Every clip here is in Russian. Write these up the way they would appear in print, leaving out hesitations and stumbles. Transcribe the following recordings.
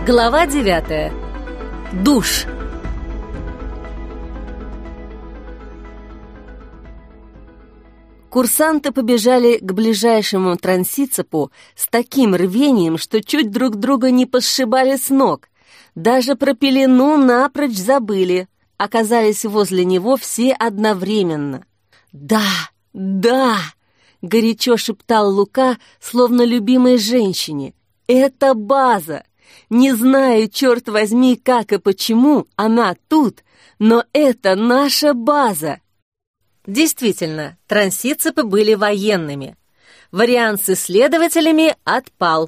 Глава 9. Душ. Курсанты побежали к ближайшему трансицепу с таким рвением, что чуть друг друга не посшибали с ног. Даже про пелену напрочь забыли. Оказались возле него все одновременно. «Да, да!» — горячо шептал Лука, словно любимой женщине. «Это база! Не знаю, черт возьми, как и почему она тут, но это наша база!» Действительно, трансицепы были военными. Вариант с исследователями отпал.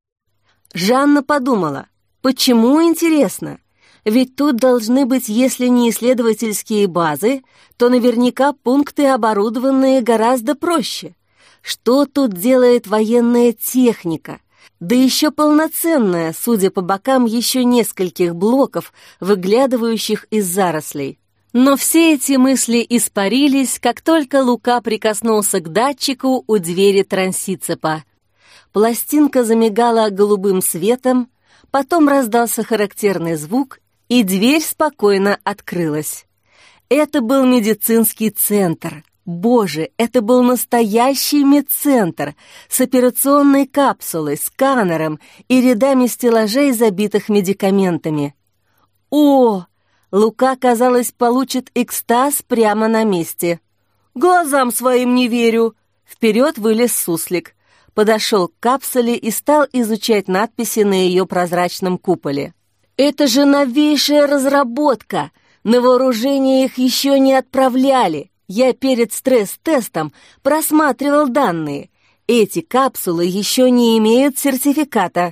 Жанна подумала, почему, интересно? Ведь тут должны быть, если не исследовательские базы, то наверняка пункты, оборудованные гораздо проще. Что тут делает военная техника? Да еще полноценная, судя по бокам еще нескольких блоков, выглядывающих из зарослей. Но все эти мысли испарились, как только Лука прикоснулся к датчику у двери трансицепа. Пластинка замигала голубым светом, потом раздался характерный звук, и дверь спокойно открылась. Это был медицинский центр. Боже, это был настоящий медцентр с операционной капсулой, сканером и рядами стеллажей, забитых медикаментами. О! Лука, казалось, получит экстаз прямо на месте. «Глазам своим не верю!» Вперед вылез суслик, подошел к капсуле и стал изучать надписи на ее прозрачном куполе. «Это же новейшая разработка! На вооружение их еще не отправляли! Я перед стресс-тестом просматривал данные. Эти капсулы еще не имеют сертификата».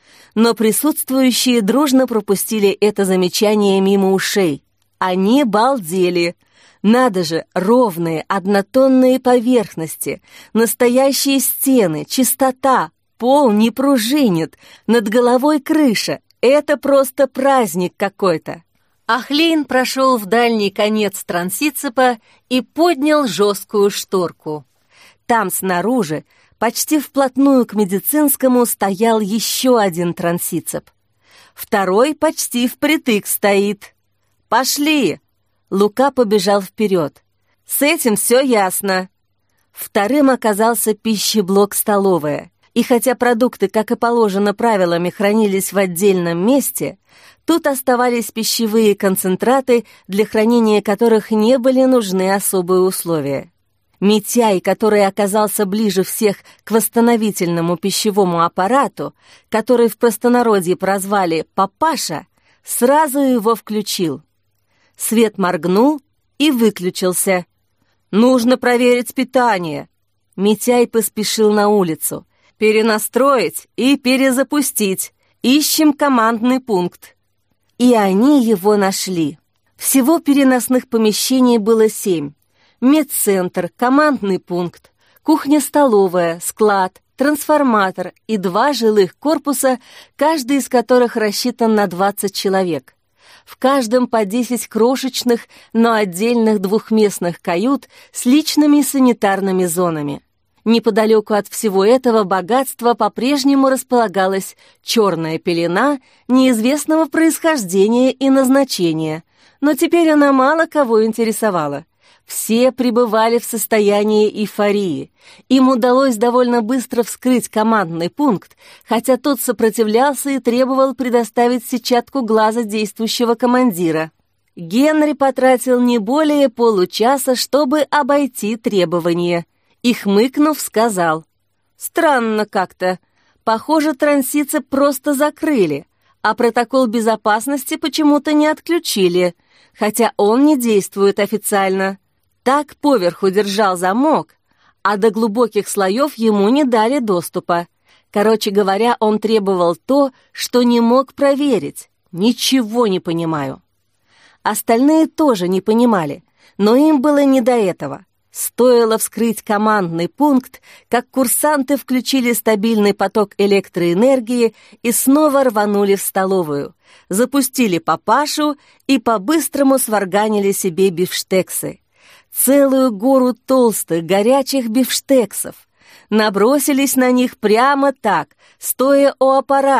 Но присутствующие дружно пропустили это замечание мимо ушей. Они балдели. Надо же, ровные, однотонные поверхности, настоящие стены, чистота, пол не пружинит, над головой крыша. Это просто праздник какой-то. Ахлейн прошел в дальний конец трансицепа и поднял жесткую шторку. Там снаружи, почти вплотную к медицинскому, стоял еще один трансицеп. Второй почти впритык стоит. «Пошли!» Лука побежал вперед. «С этим все ясно». Вторым оказался пищеблок-столовая. И хотя продукты, как и положено правилами, хранились в отдельном месте, тут оставались пищевые концентраты, для хранения которых не были нужны особые условия. Митяй, который оказался ближе всех к восстановительному пищевому аппарату, который в простонародье прозвали «папаша», сразу его включил. Свет моргнул и выключился. «Нужно проверить питание». Митяй поспешил на улицу. «Перенастроить и перезапустить. Ищем командный пункт». И они его нашли. Всего переносных помещений было 7. Медцентр, командный пункт, кухня-столовая, склад, трансформатор и 2 жилых корпуса, каждый из которых рассчитан на 20 человек. В каждом по 10 крошечных, но отдельных двухместных кают с личными санитарными зонами. Неподалеку от всего этого богатства по-прежнему располагалась черная пелена неизвестного происхождения и назначения, но теперь она мало кого интересовала. Все пребывали в состоянии эйфории. Им удалось довольно быстро вскрыть командный пункт, хотя тот сопротивлялся и требовал предоставить сетчатку глаза действующего командира. Генри потратил не более получаса, чтобы обойти требования. И, хмыкнув, сказал: «Странно как-то. Похоже, трансицеп просто закрыли, а протокол безопасности почему-то не отключили, хотя он не действует официально». Так поверху держал замок, а до глубоких слоев ему не дали доступа. Короче говоря, он требовал то, что не мог проверить. Ничего не понимаю. Остальные тоже не понимали, но им было не до этого. Стоило вскрыть командный пункт, как курсанты включили стабильный поток электроэнергии и снова рванули в столовую, запустили папашу и по-быстрому сварганили себе бифштексы. Целую гору толстых, горячих бифштексов. Набросились на них прямо так, стоя у аппарата,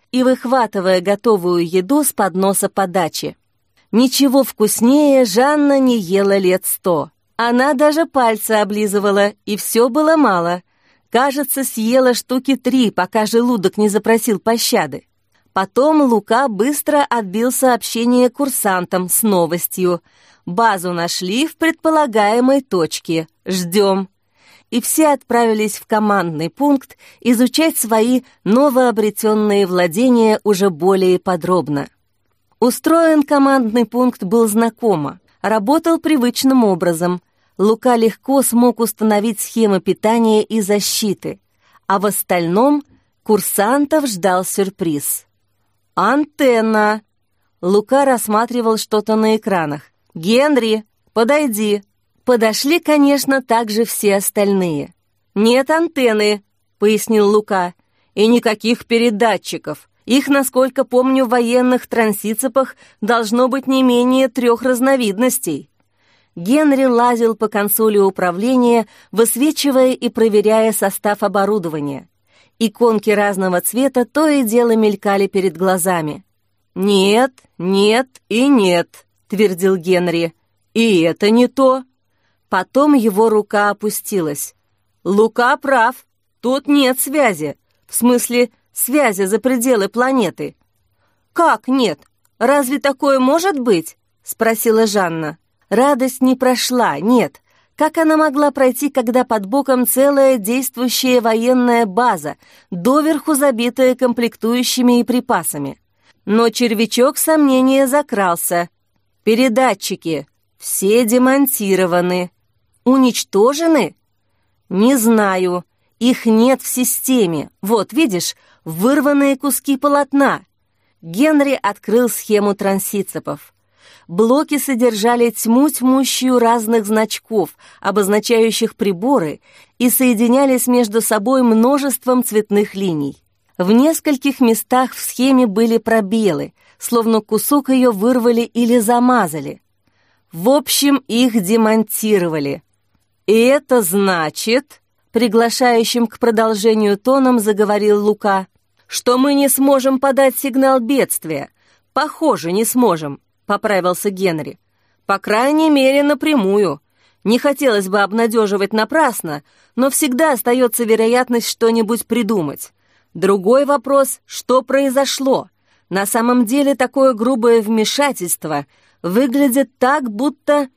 и выхватывая готовую еду с подноса подачи. Ничего вкуснее Жанна не ела лет 100. Она даже пальцы облизывала, и все было мало. Кажется, съела штуки 3, пока желудок не запросил пощады. Потом Лука быстро отбил сообщение курсантам с новостью. Базу нашли в предполагаемой точке. Ждем. И все отправились в командный пункт изучать свои новообретенные владения уже более подробно. Устроен командный пункт был знакомо, работал привычным образом. Лука легко смог установить схемы питания и защиты, а в остальном курсантов ждал сюрприз. «Антенна!» Лука рассматривал что-то на экранах. «Генри, подойди!» Подошли, конечно, также все остальные. «Нет антенны», — пояснил Лука, — «и никаких передатчиков. Их, насколько помню, в военных трансицепах должно быть не менее 3 разновидностей». Генри лазил по консоли управления, высвечивая и проверяя состав оборудования. Иконки разного цвета то и дело мелькали перед глазами. «Нет, нет и нет», — твердил Генри. «И это не то». Потом его рука опустилась. «Лука прав, тут нет связи. В смысле, связи за пределы планеты». «Как нет? Разве такое может быть?» — спросила Жанна. Радость не прошла, нет. Как она могла пройти, когда под боком целая действующая военная база, доверху забитая комплектующими и припасами? Но червячок сомнения закрался. Передатчики. Все демонтированы. Уничтожены? Не знаю. Их нет в системе. Вот, видишь, вырванные куски полотна. Генри открыл схему трансицепов. Блоки содержали тьму тьмущую разных значков, обозначающих приборы, и соединялись между собой множеством цветных линий. В нескольких местах в схеме были пробелы, словно кусок ее вырвали или замазали. В общем, их демонтировали. «И это значит...» — приглашающим к продолжению тоном заговорил Лука, «что мы не сможем подать сигнал бедствия. Похоже, не сможем», — поправился Генри. «По крайней мере, напрямую. Не хотелось бы обнадеживать напрасно, но всегда остается вероятность что-нибудь придумать. Другой вопрос, что произошло? На самом деле такое грубое вмешательство выглядит так, будто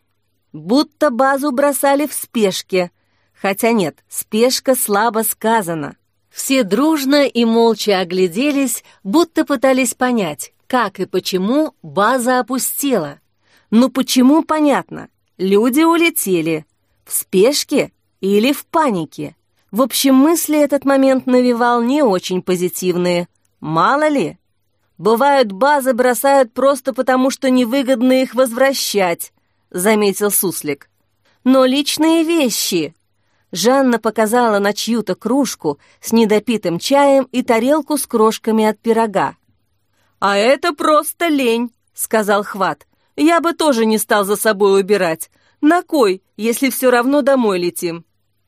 базу бросали в спешке. Хотя нет, спешка слабо сказано». Все дружно и молча огляделись, будто пытались понять, как и почему база опустела. Ну почему, понятно. Люди улетели. В спешке или в панике? В общем, мысли этот момент навевал не очень позитивные. Мало ли. Бывают, базы бросают просто потому, что невыгодно их возвращать, заметил Суслик. Но личные вещи... Жанна показала на чью-то кружку с недопитым чаем и тарелку с крошками от пирога. «А это просто лень», — сказал Хват. «Я бы тоже не стал за собой убирать. На кой, если все равно домой летим?»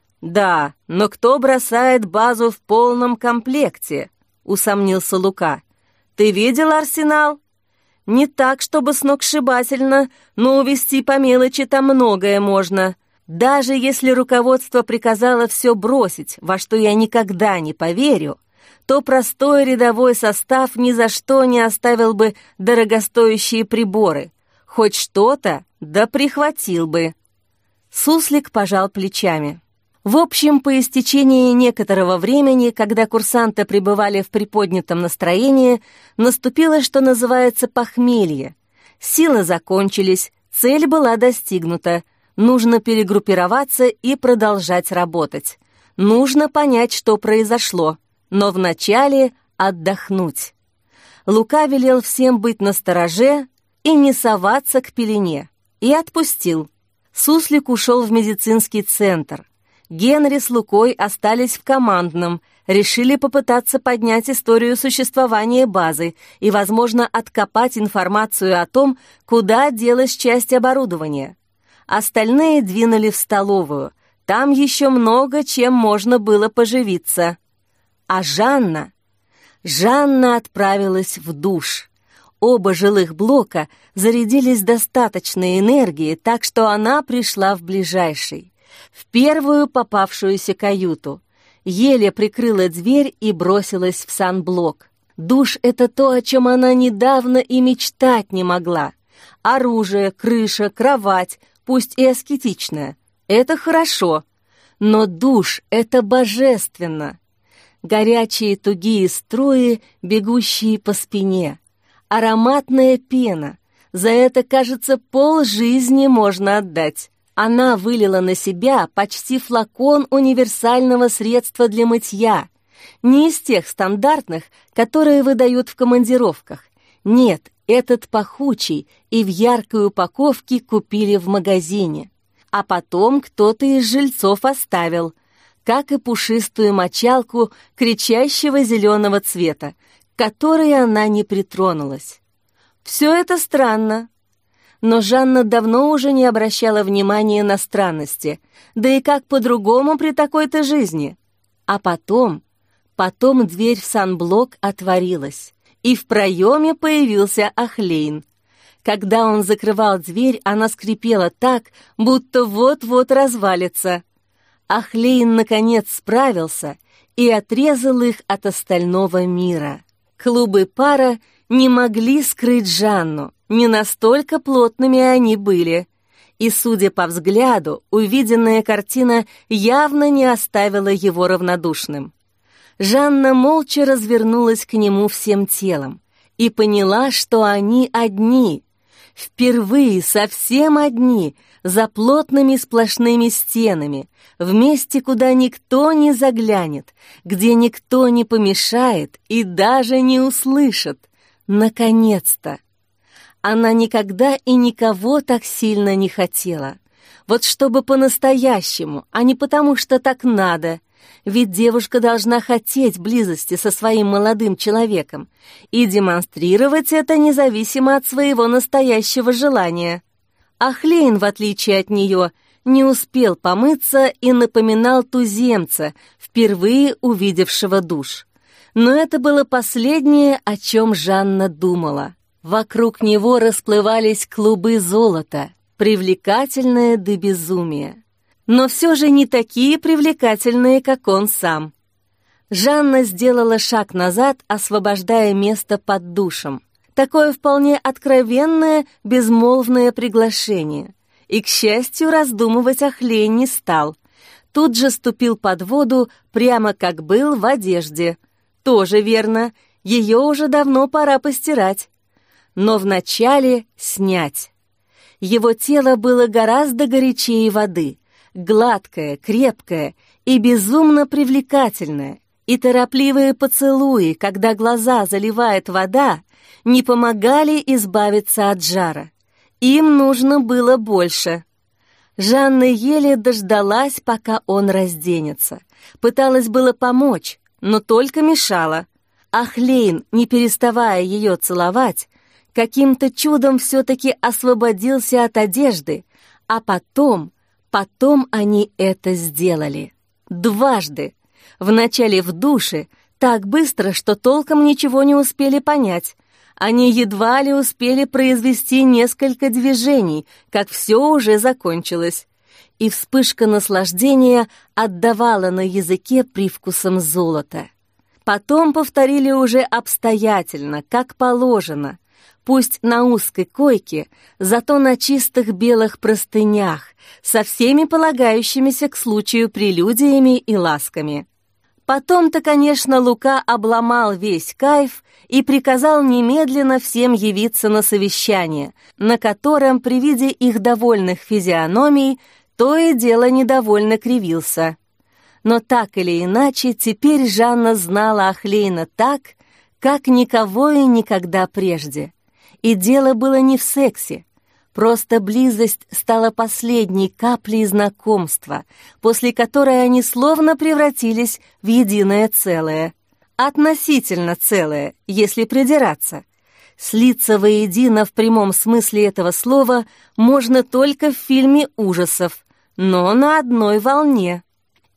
«Да, но кто бросает базу в полном комплекте?» — усомнился Лука. «Ты видел арсенал? Не так, чтобы сногсшибательно, но увезти по мелочи там многое можно. Даже если руководство приказало все бросить, во что я никогда не поверю, то простой рядовой состав ни за что не оставил бы дорогостоящие приборы. Хоть что-то, да прихватил бы». Суслик пожал плечами. В общем, по истечении некоторого времени, когда курсанты пребывали в приподнятом настроении, наступило, что называется, похмелье. Силы закончились, цель была достигнута. Нужно перегруппироваться и продолжать работать. Нужно понять, что произошло, но вначале отдохнуть. Лука велел всем быть настороже и не соваться к пелене, и отпустил. Суслик ушел в медицинский центр. Генри с Лукой остались в командном, решили попытаться поднять историю существования базы и, возможно, откопать информацию о том, куда делась часть оборудования. Остальные двинули в столовую. Там еще много чем можно было поживиться. А Жанна? Жанна отправилась в душ. Оба жилых блока зарядились достаточной энергией, так что она пришла в ближайший, в первую попавшуюся каюту, еле прикрыла дверь и бросилась в санблок. Душ — это то, о чем она недавно и мечтать не могла. Оружие, крыша, кровать, пусть и аскетичная — это хорошо, но душ — это божественно. Горячие тугие струи, бегущие по спине, ароматная пена. За это, кажется, полжизни можно отдать. Она вылила на себя почти флакон универсального средства для мытья. Не из тех стандартных, которые выдают в командировках. Нет, этот пахучий и в яркой упаковке купили в магазине. А потом кто-то из жильцов оставил, как и пушистую мочалку кричащего зеленого цвета, к которой она не притронулась. Все это странно. Но Жанна давно уже не обращала внимания на странности, да и как по-другому при такой-то жизни. А потом дверь в санблок отворилась, и в проеме появился Ахлейн. Когда он закрывал дверь, она скрипела так, будто вот-вот развалится. Ахлейн, наконец, справился и отрезал их от остального мира. Клубы пара не могли скрыть Жанну, не настолько плотными они были. И, судя по взгляду, увиденная картина явно не оставила его равнодушным. Жанна молча развернулась к нему всем телом и поняла, что они одни. Впервые совсем одни, за плотными сплошными стенами, в месте, куда никто не заглянет, где никто не помешает и даже не услышит. Наконец-то! Она никогда и никого так сильно не хотела. Вот чтобы по-настоящему, а не потому, что так надо. Ведь девушка должна хотеть близости со своим молодым человеком и демонстрировать это независимо от своего настоящего желания. Ахлейн, в отличие от нее, не успел помыться и напоминал туземца, впервые увидевшего душ. Но это было последнее, о чем Жанна думала. Вокруг него расплывались клубы золота, привлекательное до безумия. Но все же не такие привлекательные, как он сам. Жанна сделала шаг назад, освобождая место под душем. Такое вполне откровенное, безмолвное приглашение. И, к счастью, раздумывать Ахлейн не стал. Тут же ступил под воду, прямо как был в одежде. Тоже верно, ее уже давно пора постирать. Но вначале снять. Его тело было гораздо горячее воды, гладкое, крепкое и безумно привлекательное. И торопливые поцелуи, когда глаза заливает вода, не помогали избавиться от жара. Им нужно было больше. Жанна еле дождалась, пока он разденется. Пыталась было помочь, но только мешала. Ахлейн, не переставая ее целовать, каким-то чудом все-таки освободился от одежды, а потом они это сделали. Дважды. Вначале в душе, так быстро, что толком ничего не успели понять. Они едва ли успели произвести несколько движений, как все уже закончилось. И вспышка наслаждения отдавала на языке привкусом золота. Потом повторили уже обстоятельно, как положено. Пусть на узкой койке, зато на чистых белых простынях, со всеми полагающимися к случаю прелюдиями и ласками. Потом-то, конечно, Лука обломал весь кайф и приказал немедленно всем явиться на совещание, на котором при виде их довольных физиономий то и дело недовольно кривился. Но так или иначе, теперь Жанна знала Ахлейна так, как никого и никогда прежде. И дело было не в сексе. Просто близость стала последней каплей знакомства, после которой они словно превратились в единое целое. Относительно целое, если придираться. Слиться воедино в прямом смысле этого слова можно только в фильме ужасов, но на одной волне.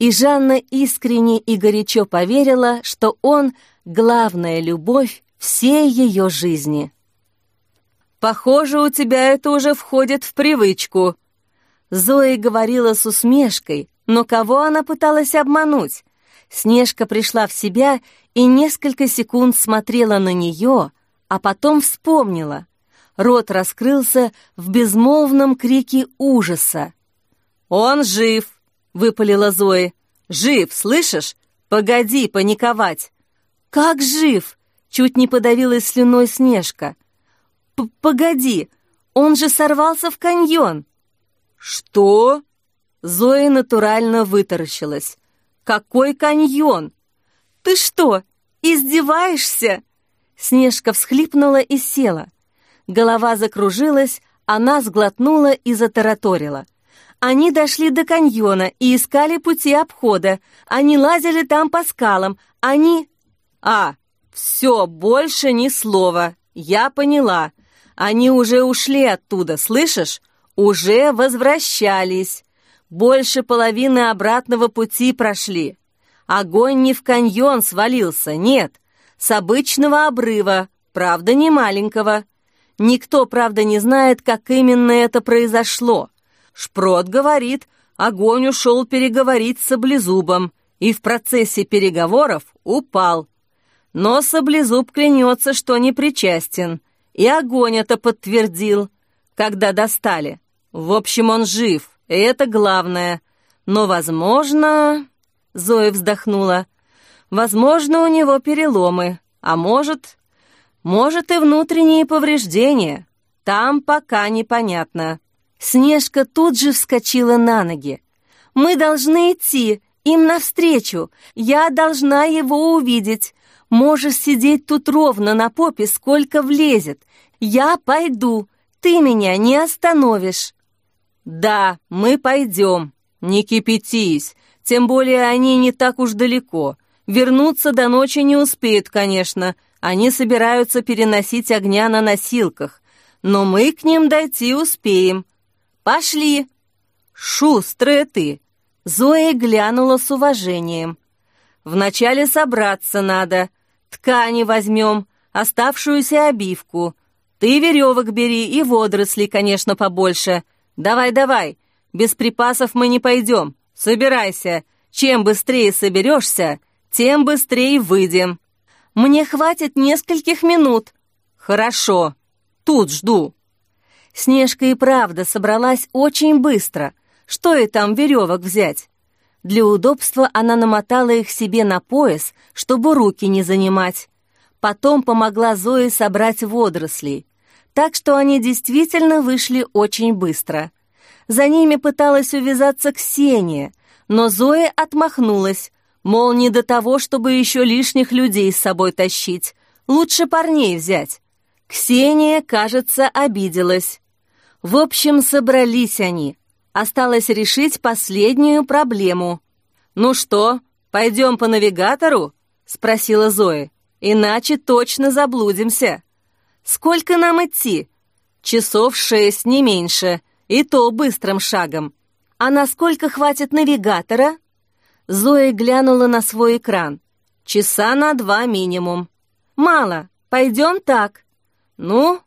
И Жанна искренне и горячо поверила, что он — главная любовь всей ее жизни. «Похоже, у тебя это уже входит в привычку». Зоя говорила с усмешкой, но кого она пыталась обмануть? Снежка пришла в себя и несколько секунд смотрела на нее, а потом вспомнила. Рот раскрылся в безмолвном крике ужаса. «Он жив!» — выпалила Зоя. «Жив, слышишь? Погоди паниковать!» «Как жив?» — чуть не подавилась слюной Снежка. «Погоди, он же сорвался в каньон!» «Что?» Зоя натурально вытаращилась. «Какой каньон? Ты что, издеваешься?» Снежка всхлипнула и села. Голова закружилась, она сглотнула и затараторила. Они дошли до каньона и искали пути обхода. Они лазили там по скалам. Они... Все, больше ни слова. Я поняла. Они уже ушли оттуда, слышишь? Уже возвращались. Больше половины обратного пути прошли. Огонь не в каньон свалился, нет. С обычного обрыва, правда, не маленького. Никто, правда, не знает, как именно это произошло. Шпрот говорит, огонь ушел переговорить с Саблезубом и в процессе переговоров упал. Но Саблезуб клянется, что не причастен, и огонь это подтвердил, когда достали. В общем, он жив, и это главное. Но, возможно... Зоя вздохнула. Возможно, у него переломы, а может и внутренние повреждения. Там пока непонятно. Снежка тут же вскочила на ноги. «Мы должны идти, им навстречу. Я должна его увидеть. Можешь сидеть тут ровно на попе, сколько влезет. Я пойду, ты меня не остановишь». «Да, мы пойдем. Не кипятись, тем более они не так уж далеко. Вернуться до ночи не успеют, конечно. Они собираются переносить огня на носилках. Но мы к ним дойти успеем. Пошли!» «Шустрая ты!» Зоя глянула с уважением. «Вначале собраться надо. Ткани возьмем, оставшуюся обивку. Ты веревок бери и водорослей, конечно, побольше. Давай, без припасов мы не пойдем. Собирайся. Чем быстрее соберешься, тем быстрее выйдем». «Мне хватит нескольких минут». «Хорошо, тут жду». Снежка и правда собралась очень быстро. Что ей там веревок взять? Для удобства она намотала их себе на пояс, чтобы руки не занимать. Потом помогла Зое собрать водорослей. Так что они действительно вышли очень быстро. За ними пыталась увязаться Ксения, но Зоя отмахнулась, мол, не до того, чтобы еще лишних людей с собой тащить. Лучше парней взять. Ксения, кажется, обиделась. В общем, собрались они. Осталось решить последнюю проблему. «Ну что, пойдем по навигатору?» — спросила Зоя. «Иначе точно заблудимся». «Сколько нам идти?» «Часов 6, не меньше, и то быстрым шагом». «А насколько хватит навигатора?» Зоя глянула на свой экран. «Часа на 2 минимум». «Мало, пойдем так». «Ну,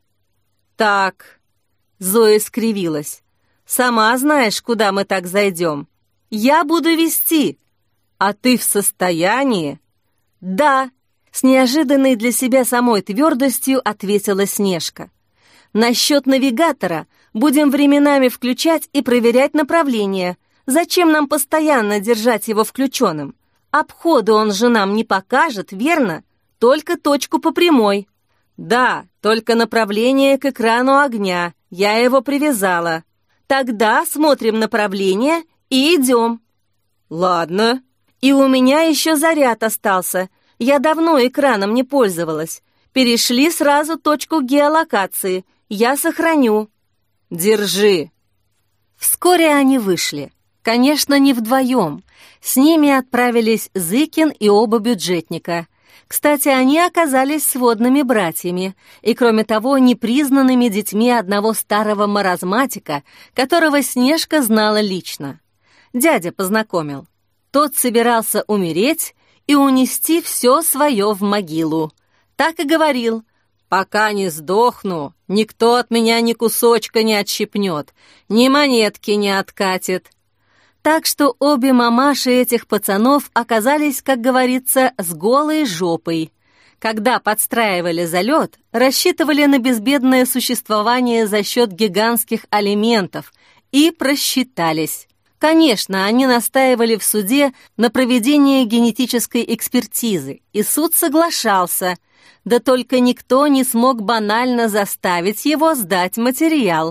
так». Зоя скривилась. «Сама знаешь, куда мы так зайдем. Я буду вести». «А ты в состоянии?» «Да», — с неожиданной для себя самой твердостью ответила Снежка. «Насчет навигатора будем временами включать и проверять направление. Зачем нам постоянно держать его включенным? Обхода он же нам не покажет, верно? Только точку по прямой». «Да, только направление к экрану огня. Я его привязала». «Тогда смотрим направление и идем». «Ладно». «И у меня еще заряд остался. Я давно экраном не пользовалась. Перешли сразу точку геолокации. Я сохраню». «Держи». Вскоре они вышли. Конечно, не вдвоем. С ними отправились Зыкин и оба бюджетника. Кстати, они оказались сводными братьями и, кроме того, непризнанными детьми одного старого маразматика, которого Снежка знала лично. Дядя познакомил. Тот собирался умереть и унести все свое в могилу. Так и говорил: «Пока не сдохну, никто от меня ни кусочка не отщипнет, ни монетки не откатит». Так что обе мамаши этих пацанов оказались, как говорится, с голой жопой. Когда подстраивали залет, рассчитывали на безбедное существование за счет гигантских алиментов и просчитались. Конечно, они настаивали в суде на проведении генетической экспертизы, и суд соглашался, да только никто не смог банально заставить его сдать материал.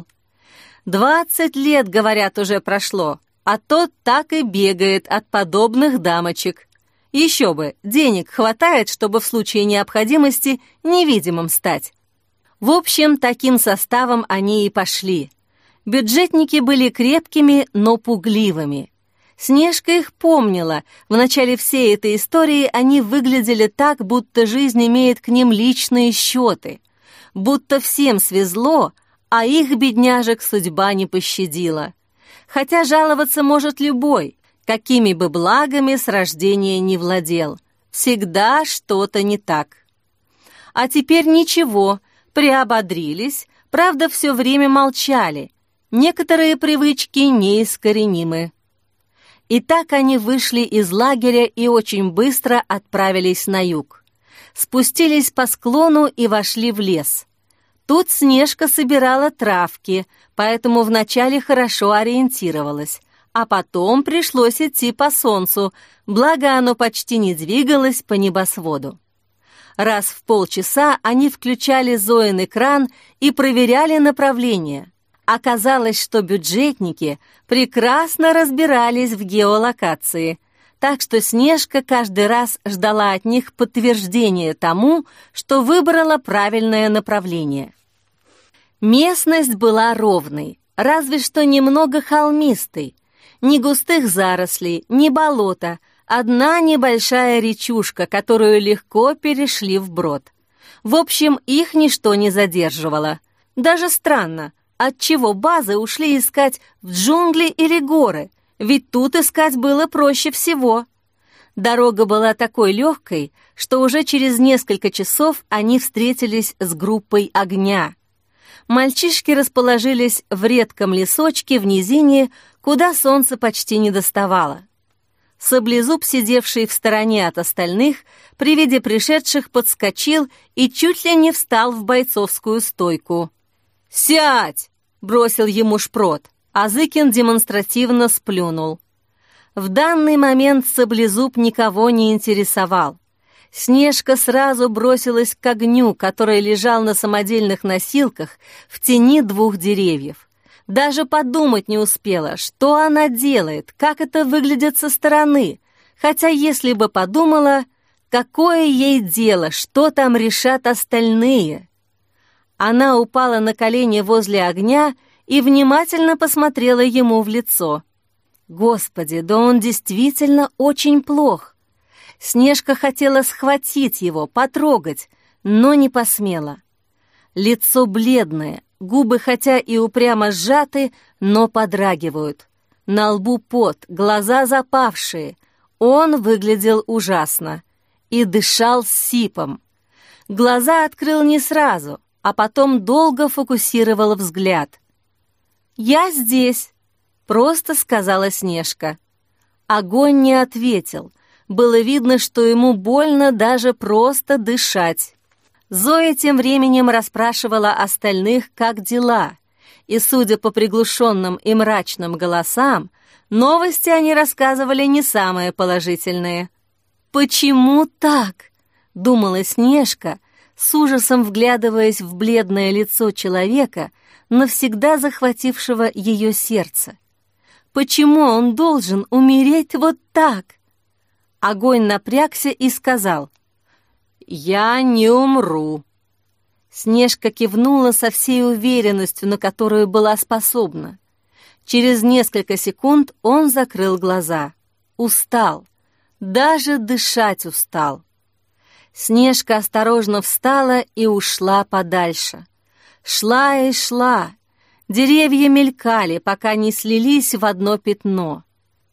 20 лет, говорят, уже прошло, а тот так и бегает от подобных дамочек. Еще бы, денег хватает, чтобы в случае необходимости невидимым стать. В общем, таким составом они и пошли. Бюджетники были крепкими, но пугливыми. Снежка их помнила. В начале всей этой истории они выглядели так, будто жизнь имеет к ним личные счеты. Будто всем свезло, а их, бедняжек, судьба не пощадила. Хотя жаловаться может любой, какими бы благами с рождения не владел. Всегда что-то не так. А теперь ничего, приободрились, правда, все время молчали. Некоторые привычки неискоренимы. И так они вышли из лагеря и очень быстро отправились на юг. Спустились по склону и вошли в лес. Тут Снежка собирала травки, поэтому вначале хорошо ориентировалась, а потом пришлось идти по солнцу, благо оно почти не двигалось по небосводу. Раз в полчаса они включали Зоин экран и проверяли направление. Оказалось, что бюджетники прекрасно разбирались в геолокации, так что Снежка каждый раз ждала от них подтверждения тому, что выбрала правильное направление. Местность была ровной, разве что немного холмистой. Ни густых зарослей, ни болота, одна небольшая речушка, которую легко перешли вброд. В общем, их ничто не задерживало. Даже странно, отчего базы ушли искать в джунгли или горы, ведь тут искать было проще всего. Дорога была такой легкой, что уже через несколько часов они встретились с группой огня. Мальчишки расположились в редком лесочке в низине, куда солнце почти не доставало. Саблезуб, сидевший в стороне от остальных, при виде пришедших подскочил и чуть ли не встал в бойцовскую стойку. «Сядь!» — бросил ему Шпрот, а Зыкин демонстративно сплюнул. В данный момент Саблезуб никого не интересовал. Снежка сразу бросилась к огню, который лежал на самодельных носилках в тени двух деревьев. Даже подумать не успела, что она делает, как это выглядит со стороны, хотя если бы подумала, какое ей дело, что там решат остальные. Она упала на колени возле огня и внимательно посмотрела ему в лицо. Господи, да он действительно очень плох. Снежка хотела схватить его, потрогать, но не посмела. Лицо бледное, губы хотя и упрямо сжаты, но подрагивают. На лбу пот, глаза запавшие. Он выглядел ужасно и дышал сипом. Глаза открыл не сразу, а потом долго фокусировал взгляд. «Я здесь», — просто сказала Снежка. Огонь не ответил. Было видно, что ему больно даже просто дышать. Зоя тем временем расспрашивала остальных, как дела, и, судя по приглушенным и мрачным голосам, новости они рассказывали не самые положительные. «Почему так?» — думала Снежка, с ужасом вглядываясь в бледное лицо человека, навсегда захватившего ее сердце. «Почему он должен умереть вот так?» Огонь напрягся и сказал: «Я не умру». Снежка кивнула со всей уверенностью, на которую была способна. Через несколько секунд он закрыл глаза. Устал. Даже дышать устал. Снежка осторожно встала и ушла подальше. Шла и шла. Деревья мелькали, пока не слились в одно пятно.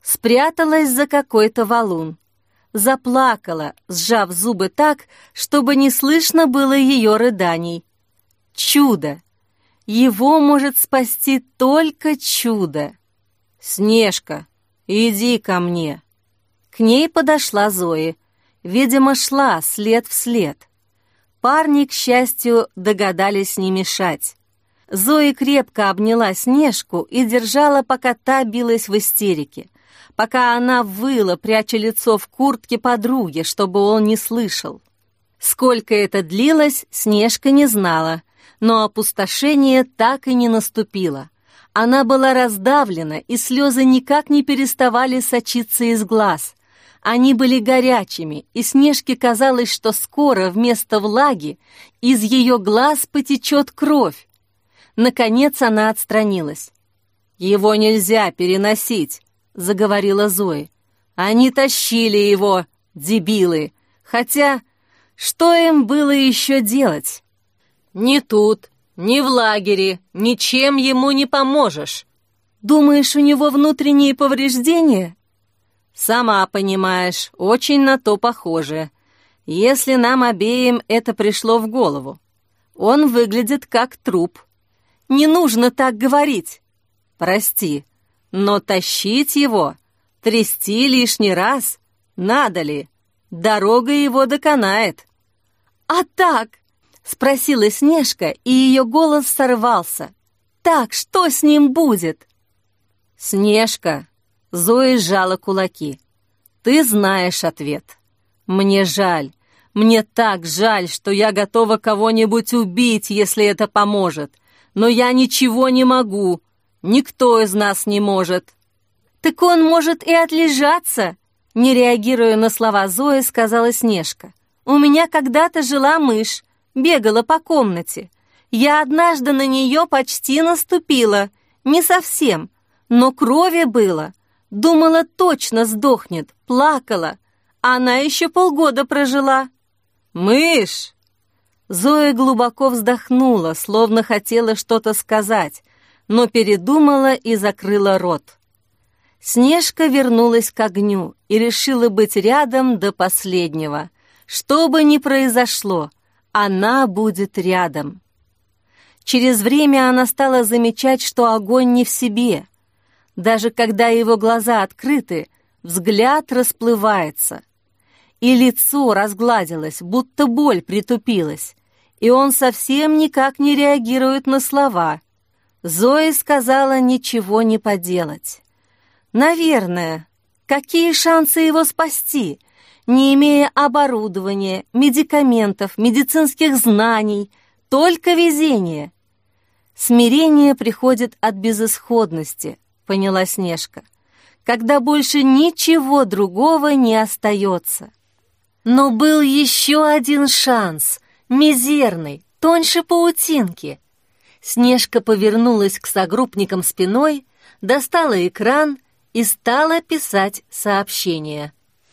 спряталась за какой-то валун. Заплакала, сжав зубы так, чтобы не слышно было ее рыданий. Чудо! Его может спасти только чудо. «Снежка, иди ко мне!» К ней подошла Зои. Видимо, шла след в след. Парни, к счастью, догадались не мешать. Зои крепко обняла Снежку и держала, пока та билась в истерике, пока она выла, пряча лицо в куртке подруги, чтобы он не слышал. Сколько это длилось, Снежка не знала, но опустошение так и не наступило. Она была раздавлена, и слезы никак не переставали сочиться из глаз. Они были горячими, и Снежке казалось, что скоро вместо влаги из ее глаз потечет кровь. Наконец она отстранилась. «Его нельзя переносить», — заговорила Зои. «Они тащили его, дебилы. Хотя, что им было еще делать? Ни тут, ни в лагере, ничем ему не поможешь». «Думаешь, у него внутренние повреждения?» «Сама понимаешь, очень на то похоже. Если нам обеим это пришло в голову. Он выглядит как труп». «Не нужно так говорить». «Прости, но тащить его, трясти лишний раз, надо ли? Дорога его доконает». «А так?» — спросила Снежка, и ее голос сорвался. «Так, что с ним будет?» «Снежка», — Зоя сжала кулаки, — «ты знаешь ответ. Мне жаль, мне так жаль, что я готова кого-нибудь убить, если это поможет. Но я ничего не могу. Никто из нас не может». «Так он может и отлежаться», — не реагируя на слова Зои, сказала Снежка. «У меня когда-то жила мышь, бегала по комнате. Я однажды на нее почти наступила. Не совсем, но крови было. Думала, точно сдохнет, плакала. Она еще полгода прожила». «Мышь!» Зоя глубоко вздохнула, словно хотела что-то сказать, но передумала и закрыла рот. Снежка вернулась к огню и решила быть рядом до последнего. Что бы ни произошло, она будет рядом. Через время она стала замечать, что огонь не в себе. Даже когда его глаза открыты, взгляд расплывается. И лицо разгладилось, будто боль притупилась, и он совсем никак не реагирует на слова. Зоя сказала ничего не поделать. Наверное, какие шансы его спасти, не имея оборудования, медикаментов, медицинских знаний, только везение? Смирение приходит от безысходности, поняла Снежка, когда больше ничего другого не остается. Но был еще один шанс, мизерный, тоньше паутинки. Снежка повернулась к согруппникам спиной, достала экран и стала писать сообщение.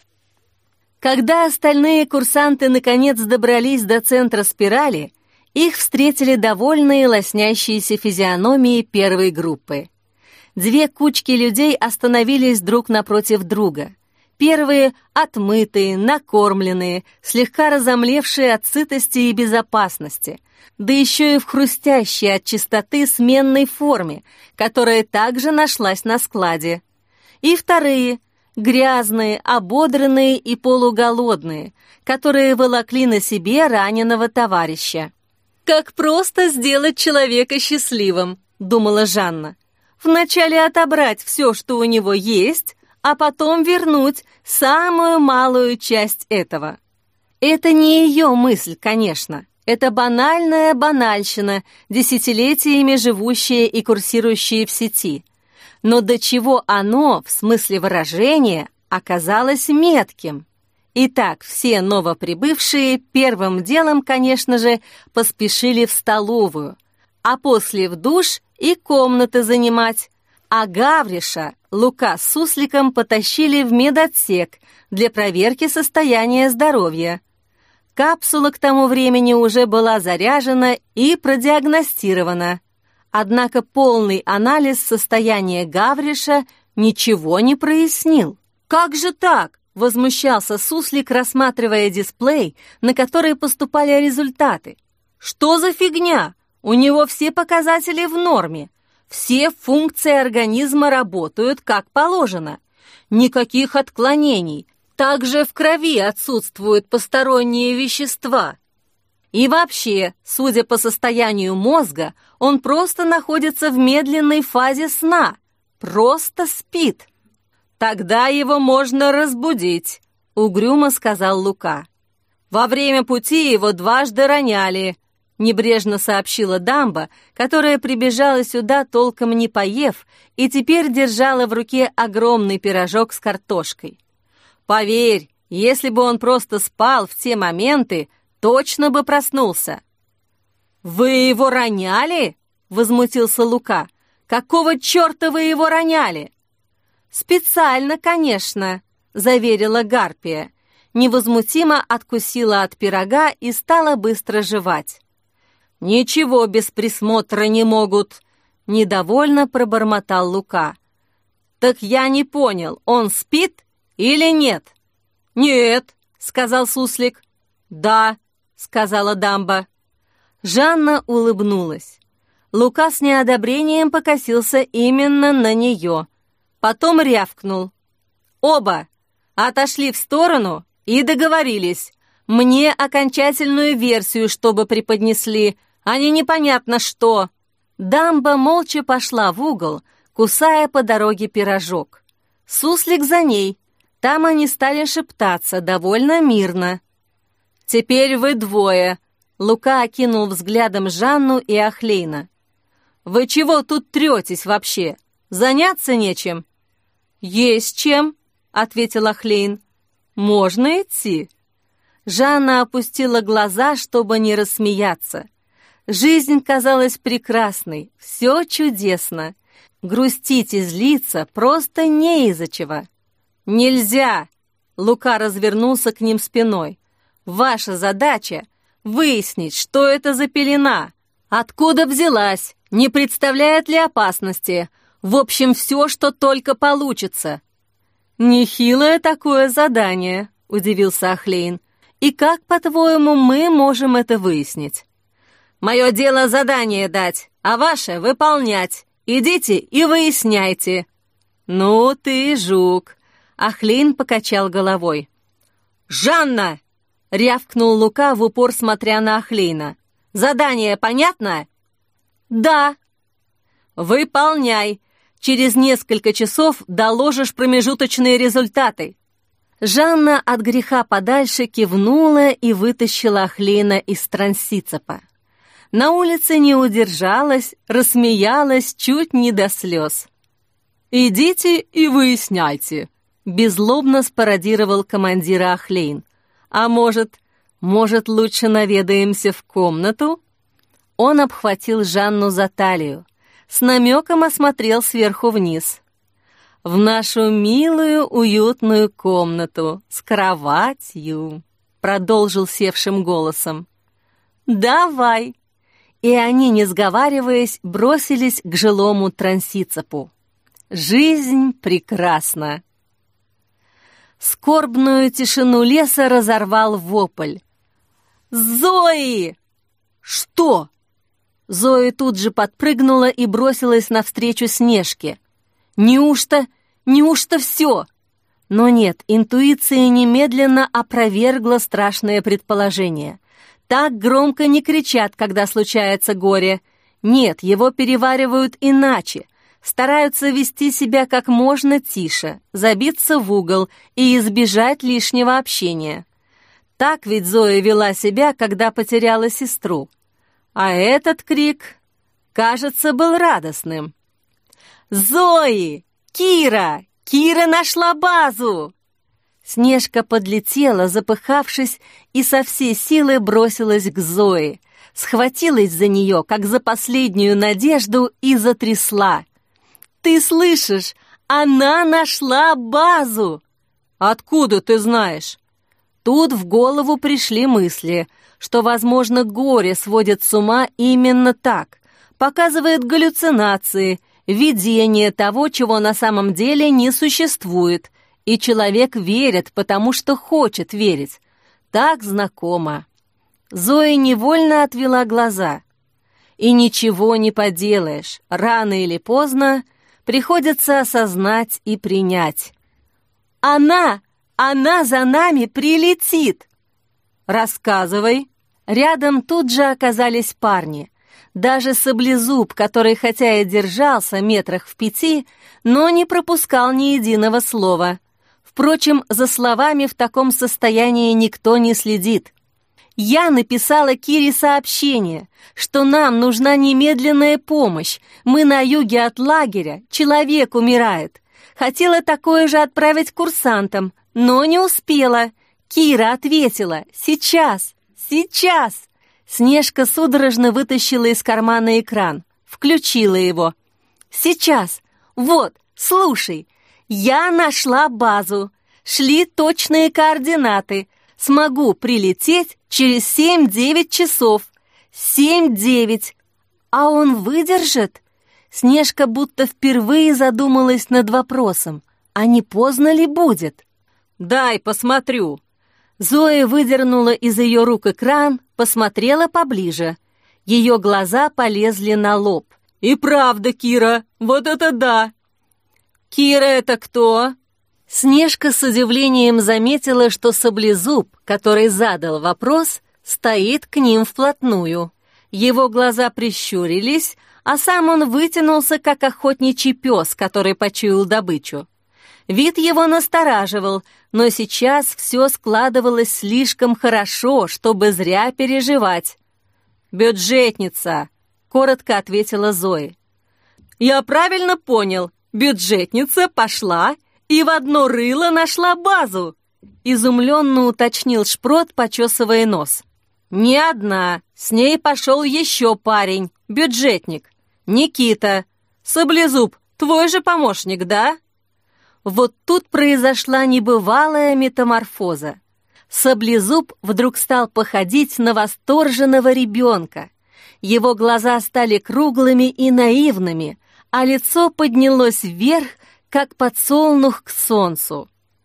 Когда остальные курсанты наконец добрались до центра спирали, их встретили довольные лоснящиеся физиономии первой группы. Две кучки людей остановились друг напротив друга. Первые — отмытые, накормленные, слегка разомлевшие от сытости и безопасности, да еще и в хрустящей от чистоты сменной форме, которая также нашлась на складе. И вторые — грязные, ободранные и полуголодные, которые волокли на себе раненого товарища. «Как просто сделать человека счастливым», — думала Жанна. «Вначале отобрать все, что у него есть, а потом вернуть самую малую часть этого». Это не ее мысль, конечно. Это банальная банальщина, десятилетиями живущая и курсирующая в сети. Но до чего оно, в смысле выражения, оказалось метким. Итак, все новоприбывшие первым делом, конечно же, поспешили в столовую, а после в душ и комнаты занимать. А Гавриша Лука с Сусликом потащили в медотсек для проверки состояния здоровья. Капсула к тому времени уже была заряжена и продиагностирована. Однако полный анализ состояния Гавриша ничего не прояснил. «Как же так?» — возмущался Суслик, рассматривая дисплей, на который поступали результаты. «Что за фигня? У него все показатели в норме. Все функции организма работают как положено. Никаких отклонений. Также в крови отсутствуют посторонние вещества. И вообще, судя по состоянию мозга, он просто находится в медленной фазе сна. Просто спит». «Тогда его можно разбудить», — угрюмо сказал Лука. «Во время пути его дважды роняли», — небрежно сообщила Дамба, которая прибежала сюда, толком не поев, и теперь держала в руке огромный пирожок с картошкой. «Поверь, если бы он просто спал в те моменты, точно бы проснулся». «Вы его роняли?» — возмутился Лука. «Какого черта вы его роняли?» «Специально, конечно», — заверила Гарпия. Невозмутимо откусила от пирога и стала быстро жевать. «Ничего без присмотра не могут», — недовольно пробормотал Лука. «Так я не понял, он спит или нет?» «Нет», — сказал Суслик. «Да», — сказала Дамба. Жанна улыбнулась. Лука с неодобрением покосился именно на нее. Потом рявкнул. «Оба отошли в сторону и договорились. Мне окончательную версию, чтобы преподнесли, а не непонятно что». Дамба молча пошла в угол, кусая по дороге пирожок. Суслик за ней. Там они стали шептаться довольно мирно. «Теперь вы двое», — Лука окинул взглядом Жанну и Ахлейна. «Вы чего тут третесь вообще? Заняться нечем?» «Есть чем», — ответил Ахлейн. «Можно идти». Жанна опустила глаза, чтобы не рассмеяться. Жизнь казалась прекрасной, все чудесно. Грустить и злиться просто не из-за чего. «Нельзя!» — Лука развернулся к ним спиной. «Ваша задача — выяснить, что это за пелена, откуда взялась, не представляет ли опасности. В общем, все, что только получится». «Нехилое такое задание», — удивился Ахлейн. «И как, по-твоему, мы можем это выяснить?» «Мое дело задание дать, а ваше — выполнять. Идите и выясняйте». «Ну ты жук», — Ахлейн покачал головой. «Жанна!» — рявкнул Лука в упор, смотря на Ахлейна. «Задание понятно?» «Да». «Выполняй. Через несколько часов доложишь промежуточные результаты». Жанна от греха подальше кивнула и вытащила Ахлейна из трансицепа. На улице не удержалась, рассмеялась чуть не до слез. «Идите и выясняйте», — беззлобно спародировал командира Ахлейн. «А может, лучше наведаемся в комнату?» Он обхватил Жанну за талию, с намеком осмотрел сверху вниз. «В нашу милую уютную комнату с кроватью», — продолжил севшим голосом. «Давай!» И они, не сговариваясь, бросились к жилому трансицепу. Жизнь прекрасна. Скорбную тишину леса разорвал вопль. «Зои!» «Что?» Зои тут же подпрыгнула и бросилась навстречу Снежке. «Неужто все?» Но нет, интуиция немедленно опровергла страшное предположение. Так громко не кричат, когда случается горе. Нет, его переваривают иначе. Стараются вести себя как можно тише, забиться в угол и избежать лишнего общения. Так ведь Зоя вела себя, когда потеряла сестру. А этот крик, кажется, был радостным. «Зои! Кира! Кира нашла базу!» Снежка подлетела, запыхавшись, и со всей силы бросилась к Зое, схватилась за нее, как за последнюю надежду, и затрясла. «Ты слышишь? Она нашла базу!» «Откуда ты знаешь?» Тут в голову пришли мысли, что, возможно, горе сводит с ума именно так, показывает галлюцинации, видение того, чего на самом деле не существует, и человек верит, потому что хочет верить. Так знакомо. Зоя невольно отвела глаза. И ничего не поделаешь, рано или поздно приходится осознать и принять. Она за нами прилетит. Рассказывай. Рядом тут же оказались парни. Даже Саблезуб, который хотя и держался метрах в 5, но не пропускал ни единого слова. Впрочем, за словами в таком состоянии никто не следит. Я написала Кире сообщение, что нам нужна немедленная помощь. Мы на юге от лагеря, человек умирает. Хотела такое же отправить курсантам, но не успела. Кира ответила: «Сейчас, сейчас». Снежка судорожно вытащила из кармана экран, включила его. «Сейчас, вот, слушай, я нашла базу, шли точные координаты, смогу прилететь через 7-9 часов. 7-9. А он выдержит?» Снежка будто впервые задумалась над вопросом, а не поздно ли будет? «Дай посмотрю». Зоя выдернула из ее рук экран, посмотрела поближе. Ее глаза полезли на лоб. «И правда, Кира, вот это да!» «Кира, это кто?» Снежка с удивлением заметила, что Саблезуб, который задал вопрос, стоит к ним вплотную. Его глаза прищурились, а сам он вытянулся, как охотничий пес, который почуял добычу. Вид его настораживал, но сейчас все складывалось слишком хорошо, чтобы зря переживать. «Бюджетница», — коротко ответила Зоя. «Я правильно понял, бюджетница пошла и в одно рыло нашла базу», — изумленно уточнил Шпрот, почесывая нос. «Не одна, с ней пошел еще парень, бюджетник, Никита. Саблезуб, твой же помощник, да?» Вот тут произошла небывалая метаморфоза. Саблезуб вдруг стал походить на восторженного ребенка. Его глаза стали круглыми и наивными, а лицо поднялось вверх, как подсолнух к солнцу.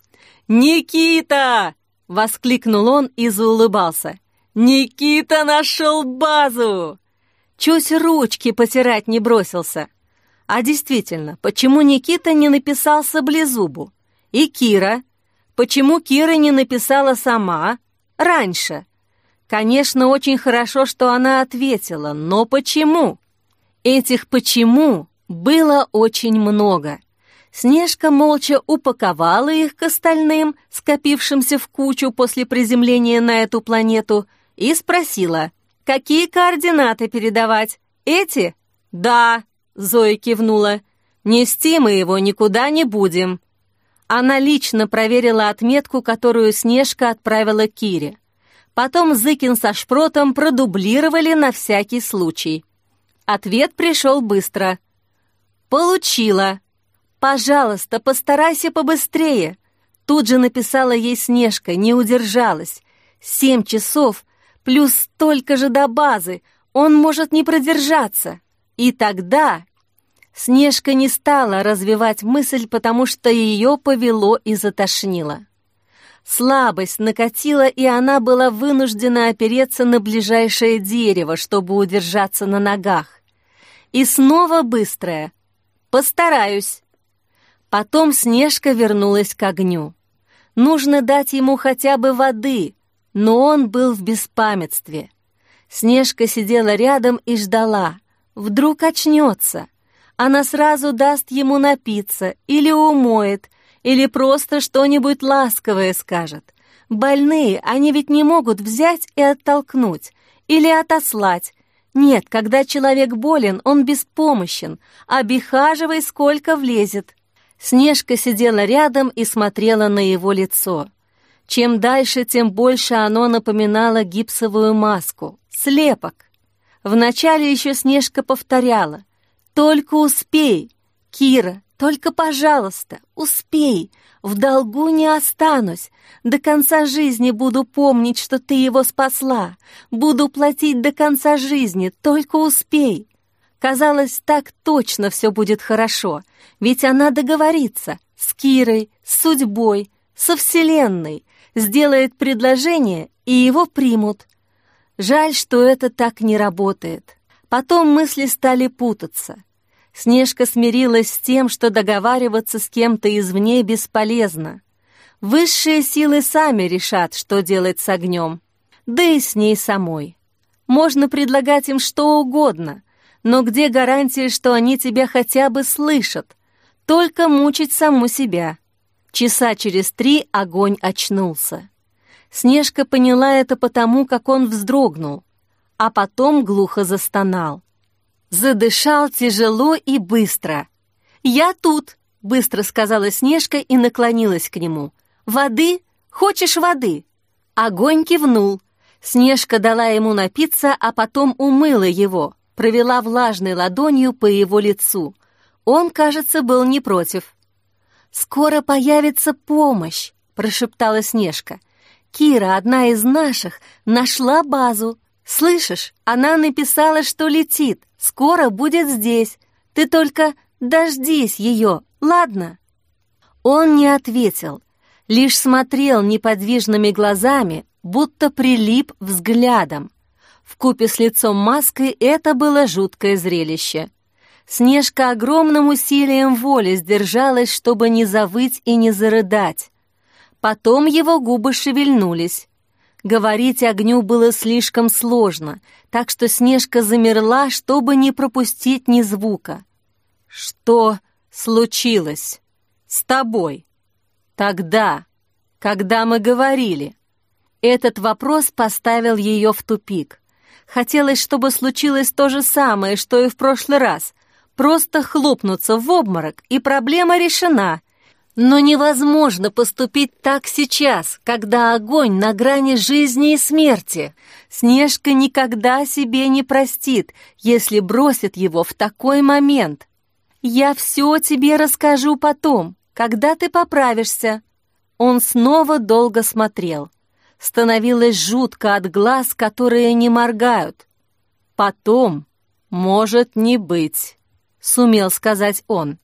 «Никита!» — воскликнул он и заулыбался. «Никита нашел базу!» Чуть ручки потирать не бросился. А действительно, почему Никита не написал Саблезубу? И Кира? Почему Кира не написала сама? Раньше? Конечно, очень хорошо, что она ответила, но почему? Этих «почему» было очень много. Снежка молча упаковала их к остальным, скопившимся в кучу после приземления на эту планету, и спросила: «Какие координаты передавать? Эти?» «Да», — Зоя кивнула. «Нести мы его никуда не будем». Она лично проверила отметку, которую Снежка отправила Кире. Потом Зыкин со Шпротом продублировали на всякий случай. Ответ пришел быстро. «Получила. Пожалуйста, постарайся побыстрее». Тут же написала ей Снежка, не удержалась. 7 часов плюс столько же до базы, он может не продержаться. И тогда Снежка не стала развивать мысль, потому что ее повело и затошнило. Слабость накатила, и она была вынуждена опереться на ближайшее дерево, чтобы удержаться на ногах. И снова быстрая. «Постараюсь». Потом Снежка вернулась к огню. Нужно дать ему хотя бы воды, но он был в беспамятстве. Снежка сидела рядом и ждала. Вдруг очнется. Она сразу даст ему напиться, или умоет, или просто что-нибудь ласковое скажет. Больные, они ведь не могут взять и оттолкнуть, или отослать. Нет, когда человек болен, он беспомощен, обихаживай сколько влезет. Снежка сидела рядом и смотрела на его лицо. Чем дальше, тем больше оно напоминало гипсовую маску, слепок. Вначале еще Снежка повторяла: «Только успей, Кира, только, пожалуйста, успей, в долгу не останусь, до конца жизни буду помнить, что ты его спасла, буду платить до конца жизни, только успей». Казалось, так точно все будет хорошо, ведь она договорится с Кирой, с судьбой, со Вселенной, сделает предложение, и его примут. Жаль, что это так не работает. Потом мысли стали путаться. Снежка смирилась с тем, что договариваться с кем-то извне бесполезно. Высшие силы сами решат, что делать с огнем, да и с ней самой. Можно предлагать им что угодно, но где гарантия, что они тебя хотя бы слышат? Только мучить саму себя. Часа через 3 огонь очнулся. Снежка поняла это потому, как он вздрогнул, а потом глухо застонал. Задышал тяжело и быстро. «Я тут!» — быстро сказала Снежка и наклонилась к нему. «Воды? Хочешь воды?» Огонь кивнул. Снежка дала ему напиться, а потом умыла его, провела влажной ладонью по его лицу. Он, кажется, был не против. «Скоро появится помощь», — прошептала Снежка. «Кира, одна из наших, нашла базу. Слышишь, она написала, что летит, скоро будет здесь. Ты только дождись ее, ладно?» Он не ответил, лишь смотрел неподвижными глазами, будто прилип взглядом. Вкупе с лицом маской это было жуткое зрелище. Снежка огромным усилием воли сдержалась, чтобы не завыть и не зарыдать. Потом его губы шевельнулись. Говорить огню было слишком сложно, так что Снежка замерла, чтобы не пропустить ни звука. «Что случилось с тобой тогда, когда мы говорили?» Этот вопрос поставил ее в тупик. Хотелось, чтобы случилось то же самое, что и в прошлый раз. Просто хлопнуться в обморок, и проблема решена. Но невозможно поступить так сейчас, когда огонь на грани жизни и смерти. Снежка никогда себе не простит, если бросит его в такой момент. «Я все тебе расскажу потом, когда ты поправишься». Он снова долго смотрел. Становилось жутко от глаз, которые не моргают. «Потом может не быть», — сумел сказать он.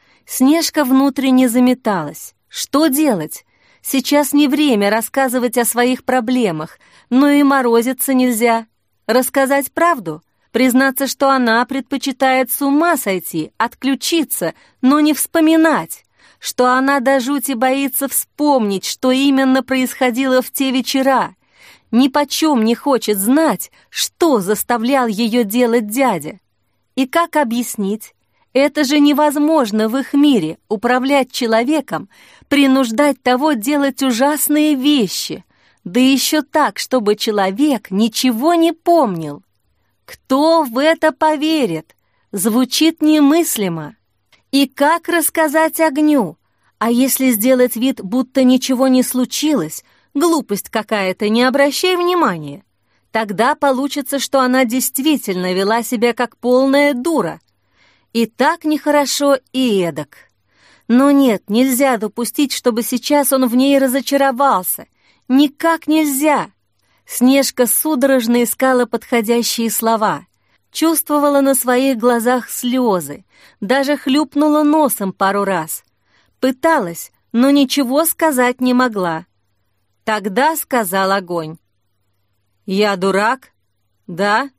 Снежка внутренне заметалась. Что делать? Сейчас не время рассказывать о своих проблемах, но и морозиться нельзя. Рассказать правду? Признаться, что она предпочитает с ума сойти, отключиться, но не вспоминать. Что она до жути боится вспомнить, что именно происходило в те вечера. Нипочем не хочет знать, что заставлял ее делать дядя. И как объяснить? Это же невозможно в их мире — управлять человеком, принуждать того делать ужасные вещи, да еще так, чтобы человек ничего не помнил. Кто в это поверит? Звучит немыслимо. И как рассказать огню? А если сделать вид, будто ничего не случилось, глупость какая-то, не обращай внимания? Тогда получится, что она действительно вела себя как полная дура. И так нехорошо, и эдак. Но нет, нельзя допустить, чтобы сейчас он в ней разочаровался. Никак нельзя. Снежка судорожно искала подходящие слова. Чувствовала на своих глазах слезы. Даже хлюпнула носом пару раз. Пыталась, но ничего сказать не могла. Тогда сказал огонь. «Я дурак? Да?»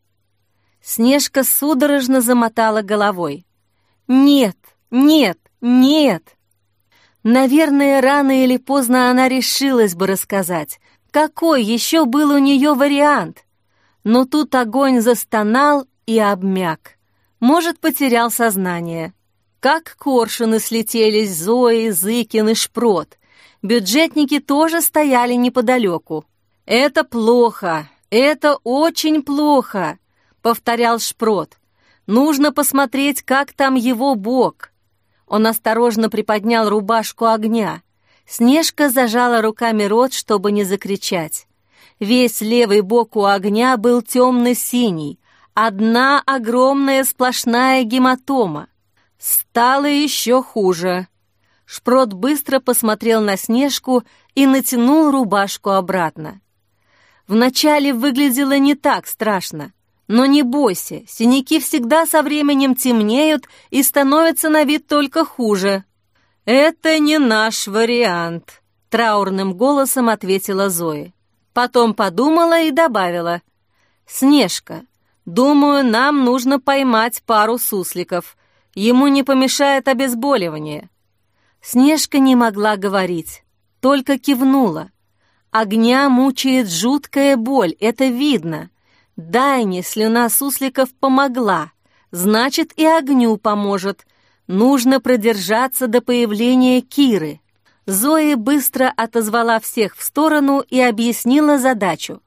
Снежка судорожно замотала головой. «Нет, нет, нет!» Наверное, рано или поздно она решилась бы рассказать, какой еще был у нее вариант. Но тут огонь застонал и обмяк. Может, потерял сознание. Как коршуны слетелись Зои, Зыкин и Шпрот. Бюджетники тоже стояли неподалеку. «Это плохо, это очень плохо», — повторял Шпрот. «Нужно посмотреть, как там его бок». Он осторожно приподнял рубашку огня. Снежка зажала руками рот, чтобы не закричать. Весь левый бок у огня был темно-синий. Одна огромная сплошная гематома. Стало еще хуже. Шпрот быстро посмотрел на Снежку и натянул рубашку обратно. Вначале выглядело не так страшно, Но не бойся, синяки всегда со временем темнеют и становятся на вид только хуже». «Это не наш вариант», — траурным голосом ответила Зоя. Потом подумала и добавила: «Снежка, думаю, нам нужно поймать пару сусликов. Ему не помешает обезболивание». Снежка не могла говорить, только кивнула. Огня мучает жуткая боль, это видно. Дайне слюна сусликов помогла, значит, и огню поможет. Нужно продержаться до появления Киры. Зоя быстро отозвала всех в сторону и объяснила задачу: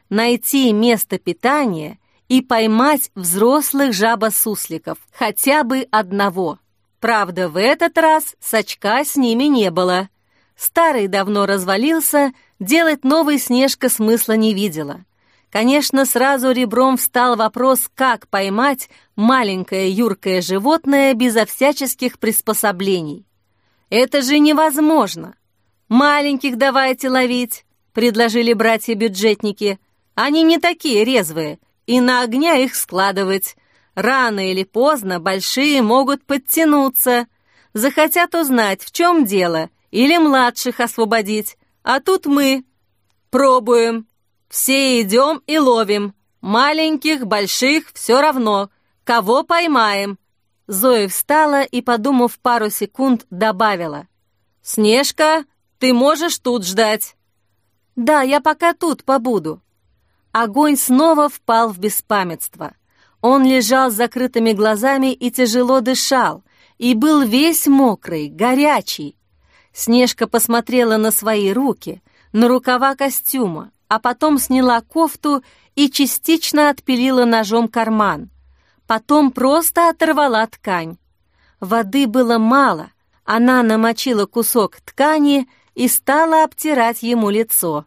найти место питания и поймать взрослых жабосусликов, хотя бы одного. Правда, в этот раз Сачка с ними не было. Старый давно развалился, делать новый Снежка смысла не видела. Конечно, сразу ребром встал вопрос, как поймать маленькое юркое животное безо всяческих приспособлений. «Это же невозможно!» «Маленьких давайте ловить», — предложили братья-бюджетники. «Они не такие резвые, и на огня их складывать. Рано или поздно большие могут подтянуться. Захотят узнать, в чем дело, или младших освободить. А тут мы пробуем. Все идем и ловим. Маленьких, больших, все равно. Кого поймаем». Зоя встала и, подумав пару секунд, добавила: «Снежка, ты можешь тут ждать?» «Да, я пока тут побуду». Огонь снова впал в беспамятство. Он лежал с закрытыми глазами и тяжело дышал, и был весь мокрый, горячий. Снежка посмотрела на свои руки, на рукава костюма, а потом сняла кофту и частично отпилила ножом карман. Потом просто оторвала ткань. Воды было мало, она намочила кусок ткани и стала обтирать ему лицо.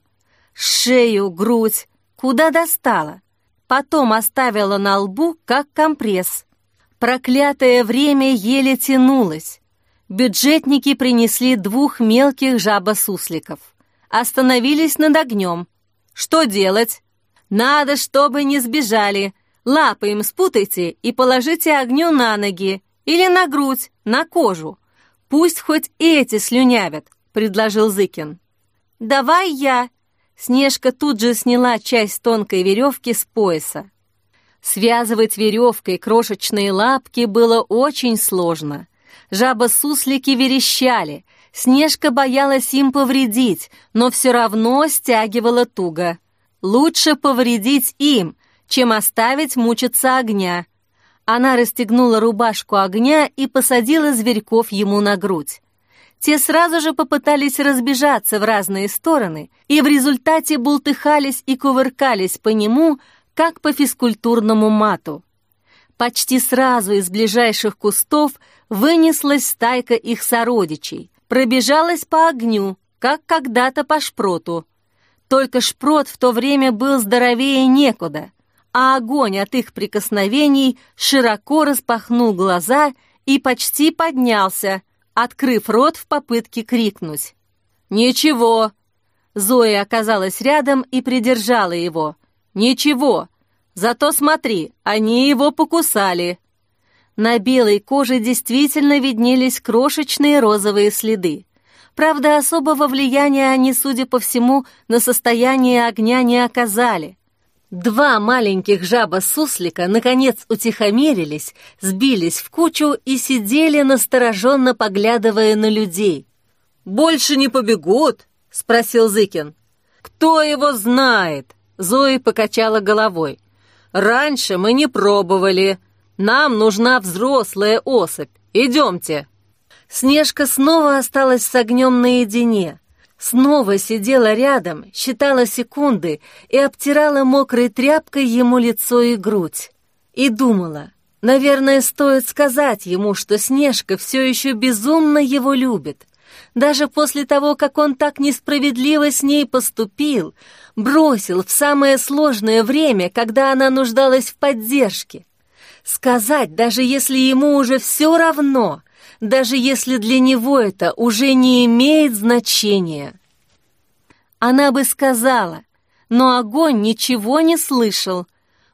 Шею, грудь, куда достала. Потом оставила на лбу, как компресс. Проклятое время еле тянулось. Бюджетники принесли 2 мелких жабосусликов. Остановились над огнем. Что делать? Надо, чтобы не сбежали. Лапы им спутайте и положите огню на ноги или на грудь, на кожу. Пусть хоть эти слюнявят, предложил Зыкин. Давай я. Снежка тут же сняла часть тонкой веревки с пояса. Связывать веревкой крошечные лапки было очень сложно. Жабосуслики верещали. Снежка боялась им повредить, но все равно стягивала туго. Лучше повредить им, чем оставить мучиться огня. Она расстегнула рубашку огня и посадила зверьков ему на грудь. Те сразу же попытались разбежаться в разные стороны и в результате бултыхались и кувыркались по нему, как по физкультурному мату. Почти сразу из ближайших кустов вынеслась стайка их сородичей, пробежалась по огню, как когда-то по шпроту. Только шпрот в то время был здоровее некуда, а огонь от их прикосновений широко распахнул глаза и почти поднялся, открыв рот в попытке крикнуть. «Ничего!» Зоя оказалась рядом и придержала его. «Ничего! Зато смотри, они его покусали!» На белой коже действительно виднелись крошечные розовые следы. Правда, особого влияния они, судя по всему, на состояние огня не оказали. 2 маленьких жаба-суслика наконец утихомирились, сбились в кучу и сидели, настороженно поглядывая на людей. «Больше не побегут?» — спросил Зыкин. «Кто его знает?» — Зоя покачала головой. «Раньше мы не пробовали. Нам нужна взрослая особь. Идемте». Снежка снова осталась с огнем наедине. Снова сидела рядом, считала секунды и обтирала мокрой тряпкой ему лицо и грудь. И думала, наверное, стоит сказать ему, что Снежка все еще безумно его любит. Даже после того, как он так несправедливо с ней поступил, бросил в самое сложное время, когда она нуждалась в поддержке. Сказать, даже если ему уже все равно, даже если для него это уже не имеет значения. Она бы сказала, но огонь ничего не слышал.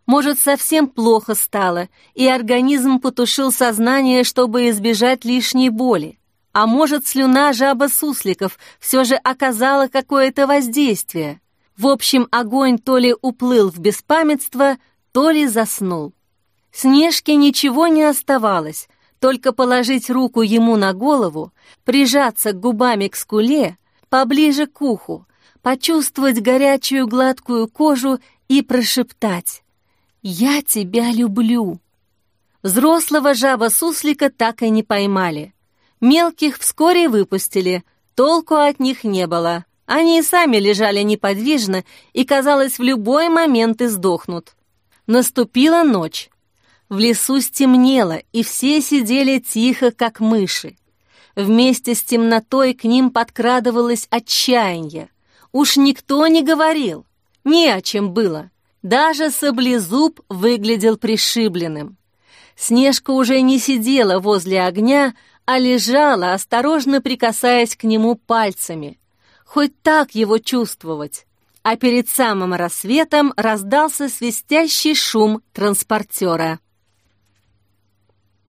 Может, совсем плохо стало, и организм потушил сознание, чтобы избежать лишней боли. А может, слюна жаба-сусликов все же оказала какое-то воздействие. В общем, огонь то ли уплыл в беспамятство, то ли заснул. Снежке ничего не оставалось, только положить руку ему на голову, прижаться губами к скуле, поближе к уху, почувствовать горячую гладкую кожу и прошептать: «Я тебя люблю». Взрослого жаба-суслика так и не поймали. Мелких вскоре выпустили, толку от них не было. Они и сами лежали неподвижно и, казалось, в любой момент издохнут. Наступила ночь. В лесу стемнело, и все сидели тихо, как мыши. Вместе с темнотой к ним подкрадывалось отчаяние. Уж никто не говорил, не о чем было. Даже Саблезуб выглядел пришибленным. Снежка уже не сидела возле огня, а лежала, осторожно прикасаясь к нему пальцами. Хоть так его чувствовать. А перед самым рассветом раздался свистящий шум транспортера.